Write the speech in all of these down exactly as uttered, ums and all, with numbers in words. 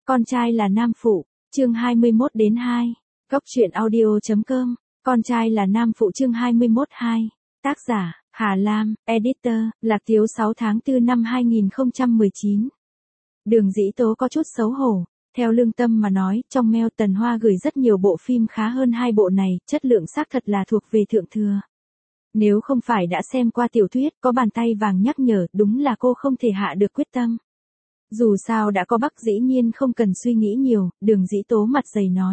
Con trai là nam phụ, chương hai mươi mốt đến hai. Góc truyện audio.com, con trai là nam phụ chương hai mươi mốt hai. Tác giả, Hà Lam, Editor, Lạc Thiếu sáu tháng tư năm hai nghìn không trăm mười chín. Đường Dĩ Tố có chút xấu hổ. Theo lương tâm mà nói, trong mail Tần Hoa gửi rất nhiều bộ phim khá hơn hai bộ này, chất lượng xác thật là thuộc về thượng thừa. Nếu không phải đã xem qua tiểu thuyết, có bàn tay vàng nhắc nhở, đúng là cô không thể hạ được quyết tâm. Dù sao đã có Bắc dĩ nhiên không cần suy nghĩ nhiều, Đường Dĩ Tố mặt dày nói.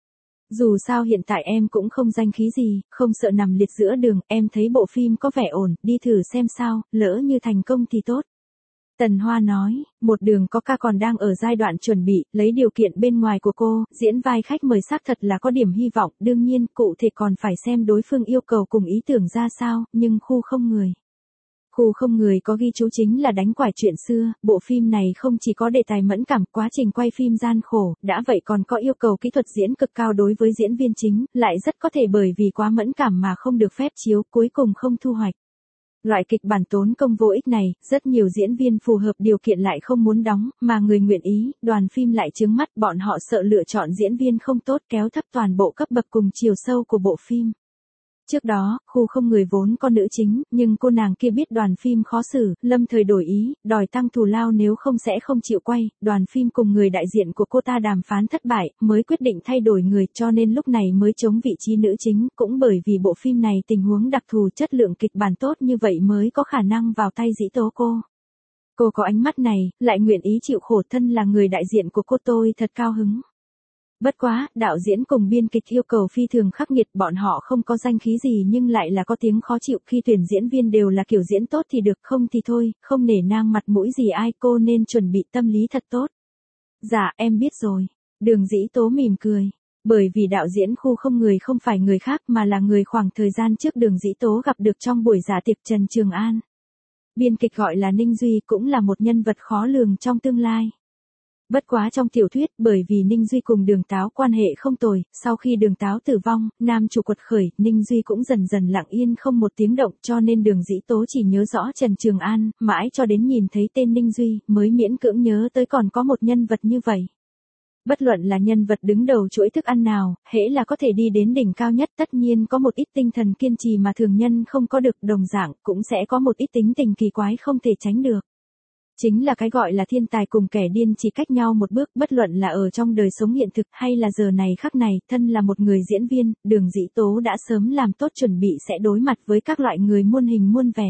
Dù sao hiện tại em cũng không danh khí gì, không sợ nằm liệt giữa đường, em thấy bộ phim có vẻ ổn, đi thử xem sao, lỡ như thành công thì tốt. Tần Hoa nói, một đường có ca còn đang ở giai đoạn chuẩn bị, lấy điều kiện bên ngoài của cô, diễn vai khách mời xác thật là có điểm hy vọng, đương nhiên, cụ thể còn phải xem đối phương yêu cầu cùng ý tưởng ra sao, nhưng khu không người. Khu không người có ghi chú chính là đánh quải chuyện xưa, bộ phim này không chỉ có đề tài mẫn cảm, quá trình quay phim gian khổ, đã vậy còn có yêu cầu kỹ thuật diễn cực cao đối với diễn viên chính, lại rất có thể bởi vì quá mẫn cảm mà không được phép chiếu, cuối cùng không thu hoạch. Loại kịch bản tốn công vô ích này, rất nhiều diễn viên phù hợp điều kiện lại không muốn đóng, mà người nguyện ý, đoàn phim lại trướng mắt, bọn họ sợ lựa chọn diễn viên không tốt kéo thấp toàn bộ cấp bậc cùng chiều sâu của bộ phim. Trước đó, khu không người vốn có nữ chính, nhưng cô nàng kia biết đoàn phim khó xử, lâm thời đổi ý, đòi tăng thù lao nếu không sẽ không chịu quay, đoàn phim cùng người đại diện của cô ta đàm phán thất bại, mới quyết định thay đổi người, cho nên lúc này mới chống vị trí nữ chính, cũng bởi vì bộ phim này tình huống đặc thù, chất lượng kịch bản tốt như vậy mới có khả năng vào tay Dĩ Tố cô. Cô có ánh mắt này, lại nguyện ý chịu khổ, thân là người đại diện của cô tôi thật cao hứng. Bất quá, đạo diễn cùng biên kịch yêu cầu phi thường khắc nghiệt, bọn họ không có danh khí gì nhưng lại là có tiếng khó chịu, khi tuyển diễn viên đều là kiểu diễn tốt thì được, không thì thôi, không nể nang mặt mũi gì ai, cô nên chuẩn bị tâm lý thật tốt. Dạ, em biết rồi. Đường Dĩ Tố mỉm cười. Bởi vì đạo diễn khu không người không phải người khác mà là người khoảng thời gian trước Đường Dĩ Tố gặp được trong buổi dạ tiệc Trần Trường An. Biên kịch gọi là Ninh Duy, cũng là một nhân vật khó lường trong tương lai. Bất quá trong tiểu thuyết, bởi vì Ninh Duy cùng Đường Táo quan hệ không tồi, sau khi Đường Táo tử vong, nam chủ quật khởi, Ninh Duy cũng dần dần lặng yên không một tiếng động, cho nên Đường Dĩ Tố chỉ nhớ rõ Trần Trường An, mãi cho đến nhìn thấy tên Ninh Duy, mới miễn cưỡng nhớ tới còn có một nhân vật như vậy. Bất luận là nhân vật đứng đầu chuỗi thức ăn nào, hễ là có thể đi đến đỉnh cao nhất, tất nhiên có một ít tinh thần kiên trì mà thường nhân không có được, đồng dạng, cũng sẽ có một ít tính tình kỳ quái không thể tránh được. Chính là cái gọi là thiên tài cùng kẻ điên chỉ cách nhau một bước, bất luận là ở trong đời sống hiện thực hay là giờ này khắc này, thân là một người diễn viên, Đường Dĩ Tố đã sớm làm tốt chuẩn bị sẽ đối mặt với các loại người muôn hình muôn vẻ.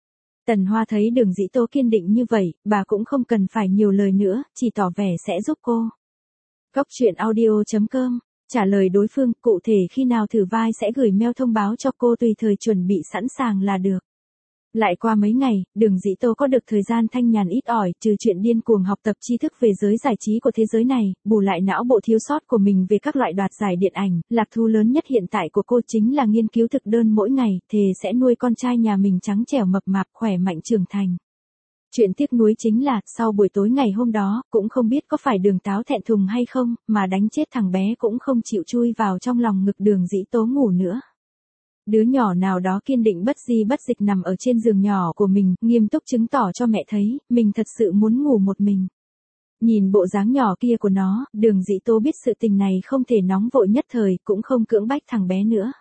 Tần Hoa thấy Đường Dĩ Tố kiên định như vậy, bà cũng không cần phải nhiều lời nữa, chỉ tỏ vẻ sẽ giúp cô. Góc truyện audio.com, trả lời đối phương, cụ thể khi nào thử vai sẽ gửi mail thông báo cho cô, tùy thời chuẩn bị sẵn sàng là được. Lại qua mấy ngày, Đường Dĩ Tố có được thời gian thanh nhàn ít ỏi, trừ chuyện điên cuồng học tập tri thức về giới giải trí của thế giới này, bù lại não bộ thiếu sót của mình về các loại đoạt giải điện ảnh, lạc thú lớn nhất hiện tại của cô chính là nghiên cứu thực đơn mỗi ngày, thề sẽ nuôi con trai nhà mình trắng trẻo mập mạp, khỏe mạnh trưởng thành. Chuyện tiếc nuối chính là, sau buổi tối ngày hôm đó, cũng không biết có phải Đường Táo thẹn thùng hay không, mà đánh chết thằng bé cũng không chịu chui vào trong lòng ngực Đường Dĩ Tố ngủ nữa. Đứa nhỏ nào đó kiên định bất di bất dịch nằm ở trên giường nhỏ của mình, nghiêm túc chứng tỏ cho mẹ thấy, mình thật sự muốn ngủ một mình. Nhìn bộ dáng nhỏ kia của nó, Đường Dĩ Tố biết sự tình này không thể nóng vội nhất thời, cũng không cưỡng bách thằng bé nữa.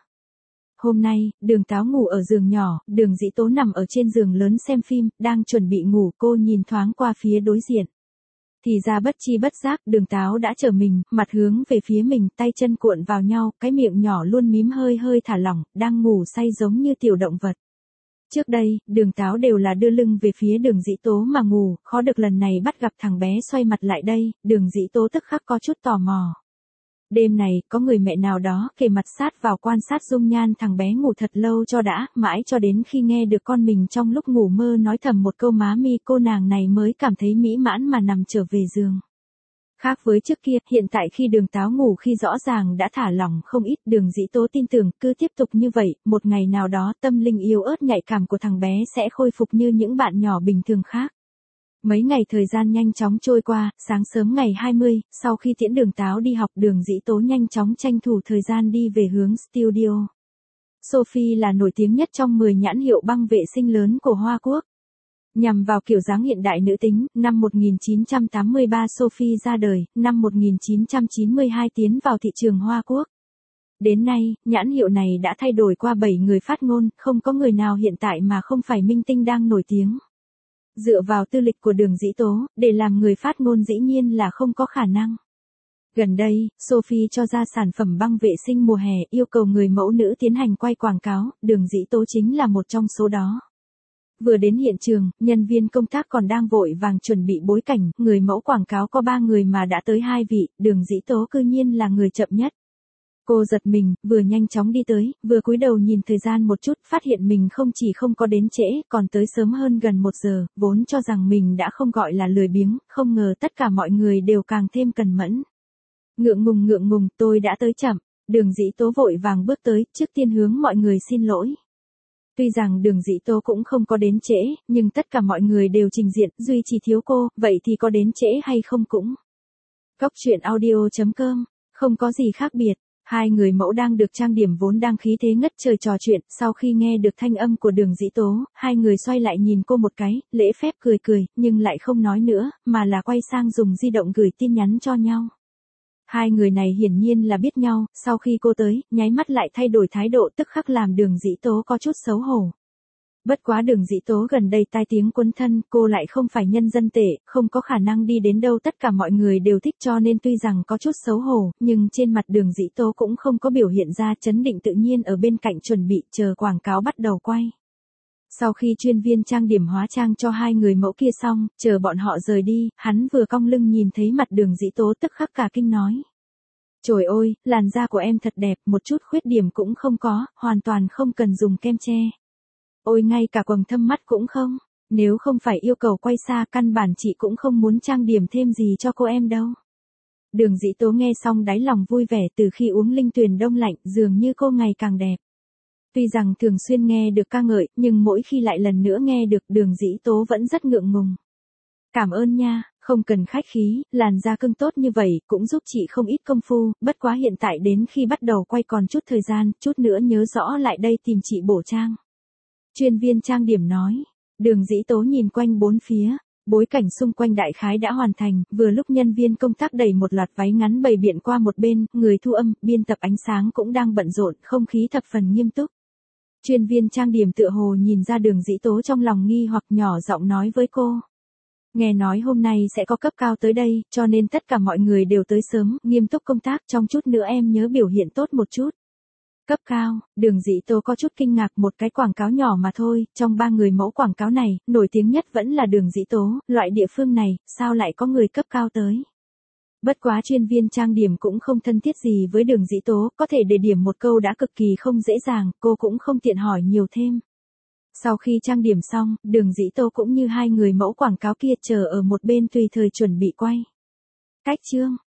Hôm nay, Đường Táo ngủ ở giường nhỏ, Đường Dĩ Tố nằm ở trên giường lớn xem phim, đang chuẩn bị ngủ, cô nhìn thoáng qua phía đối diện. Thì ra bất chi bất giác, Đường Táo đã trở mình, mặt hướng về phía mình, tay chân cuộn vào nhau, cái miệng nhỏ luôn mím hơi hơi thả lỏng, đang ngủ say giống như tiểu động vật. Trước đây, Đường Táo đều là đưa lưng về phía Đường Dĩ Tố mà ngủ, khó được lần này bắt gặp thằng bé xoay mặt lại đây, Đường Dĩ Tố tức khắc có chút tò mò. Đêm này, có người mẹ nào đó kề mặt sát vào quan sát dung nhan thằng bé ngủ thật lâu cho đã, mãi cho đến khi nghe được con mình trong lúc ngủ mơ nói thầm một câu má mi, cô nàng này mới cảm thấy mỹ mãn mà nằm trở về giường. Khác với trước kia, hiện tại khi Đường Táo ngủ khi rõ ràng đã thả lỏng không ít, Đường Dĩ Tố tin tưởng cứ tiếp tục như vậy, một ngày nào đó tâm linh yếu ớt nhạy cảm của thằng bé sẽ khôi phục như những bạn nhỏ bình thường khác. Mấy ngày thời gian nhanh chóng trôi qua, sáng sớm ngày hai mươi, sau khi tiễn Đường Táo đi học, Đường Dĩ Tố nhanh chóng tranh thủ thời gian đi về hướng studio. Sophie là nổi tiếng nhất trong mười nhãn hiệu băng vệ sinh lớn của Hoa Quốc. Nhằm vào kiểu dáng hiện đại nữ tính, năm một nghìn chín trăm tám mươi ba Sophie ra đời, năm một nghìn chín trăm chín mươi hai tiến vào thị trường Hoa Quốc. Đến nay, nhãn hiệu này đã thay đổi qua bảy người phát ngôn, không có người nào hiện tại mà không phải minh tinh đang nổi tiếng. Dựa vào tư lịch của Đường Dĩ Tố, để làm người phát ngôn dĩ nhiên là không có khả năng. Gần đây, Sophie cho ra sản phẩm băng vệ sinh mùa hè, yêu cầu người mẫu nữ tiến hành quay quảng cáo, Đường Dĩ Tố chính là một trong số đó. Vừa đến hiện trường, nhân viên công tác còn đang vội vàng chuẩn bị bối cảnh, người mẫu quảng cáo có ba người mà đã tới hai vị, Đường Dĩ Tố cư nhiên là người chậm nhất. Cô giật mình, vừa nhanh chóng đi tới, vừa cúi đầu nhìn thời gian một chút, phát hiện mình không chỉ không có đến trễ, còn tới sớm hơn gần một giờ, vốn cho rằng mình đã không gọi là lười biếng, không ngờ tất cả mọi người đều càng thêm cần mẫn. Ngượng ngùng ngượng ngùng, tôi đã tới chậm, Đường Dĩ Tố vội vàng bước tới, trước tiên hướng mọi người xin lỗi. Tuy rằng Đường Dĩ Tố cũng không có đến trễ, nhưng tất cả mọi người đều trình diện, duy chỉ thiếu cô, vậy thì có đến trễ hay không cũng. Cóc truyện audio chấm com, không có gì khác biệt. Hai người mẫu đang được trang điểm vốn đang khí thế ngất trời trò chuyện, sau khi nghe được thanh âm của Đường Dĩ Tố, hai người xoay lại nhìn cô một cái, lễ phép cười cười, nhưng lại không nói nữa, mà là quay sang dùng di động gửi tin nhắn cho nhau. Hai người này hiển nhiên là biết nhau, sau khi cô tới, nháy mắt lại thay đổi thái độ tức khắc làm Đường Dĩ Tố có chút xấu hổ. Bất quá Đường Dĩ Tố gần đây tai tiếng quấn thân, cô lại không phải nhân dân tệ, không có khả năng đi đến đâu tất cả mọi người đều thích, cho nên tuy rằng có chút xấu hổ, nhưng trên mặt Đường Dĩ Tố cũng không có biểu hiện ra chấn định, tự nhiên ở bên cạnh chuẩn bị chờ quảng cáo bắt đầu quay. Sau khi chuyên viên trang điểm hóa trang cho hai người mẫu kia xong, chờ bọn họ rời đi, hắn vừa cong lưng nhìn thấy mặt Đường Dĩ Tố tức khắc cả kinh nói. Trời ơi, làn da của em thật đẹp, một chút khuyết điểm cũng không có, hoàn toàn không cần dùng kem che. Ôi ngay cả quầng thâm mắt cũng không, nếu không phải yêu cầu quay xa căn bản chị cũng không muốn trang điểm thêm gì cho cô em đâu. Đường Dĩ Tố nghe xong đáy lòng vui vẻ, từ khi uống linh tuyền đông lạnh, dường như cô ngày càng đẹp. Tuy rằng thường xuyên nghe được ca ngợi, nhưng mỗi khi lại lần nữa nghe được Đường Dĩ Tố vẫn rất ngượng ngùng. Cảm ơn nha, không cần khách khí, làn da cưng tốt như vậy, cũng giúp chị không ít công phu, bất quá hiện tại đến khi bắt đầu quay còn chút thời gian, chút nữa nhớ rõ lại đây tìm chị bổ trang. Chuyên viên trang điểm nói, Đường Dĩ Tố nhìn quanh bốn phía, bối cảnh xung quanh đại khái đã hoàn thành, vừa lúc nhân viên công tác đẩy một loạt váy ngắn bày biện qua một bên, người thu âm, biên tập ánh sáng cũng đang bận rộn, không khí thập phần nghiêm túc. Chuyên viên trang điểm tựa hồ nhìn ra Đường Dĩ Tố trong lòng nghi hoặc nhỏ giọng nói với cô. Nghe nói hôm nay sẽ có cấp cao tới đây, cho nên tất cả mọi người đều tới sớm, nghiêm túc công tác, trong chút nữa em nhớ biểu hiện tốt một chút. Cấp cao, Đường Dĩ Tố có chút kinh ngạc, một cái quảng cáo nhỏ mà thôi, trong ba người mẫu quảng cáo này, nổi tiếng nhất vẫn là Đường Dĩ Tố, loại địa phương này, sao lại có người cấp cao tới. Bất quá chuyên viên trang điểm cũng không thân thiết gì với Đường Dĩ Tố, có thể để điểm một câu đã cực kỳ không dễ dàng, cô cũng không tiện hỏi nhiều thêm. Sau khi trang điểm xong, Đường Dĩ Tố cũng như hai người mẫu quảng cáo kia chờ ở một bên tùy thời chuẩn bị quay. Cách chương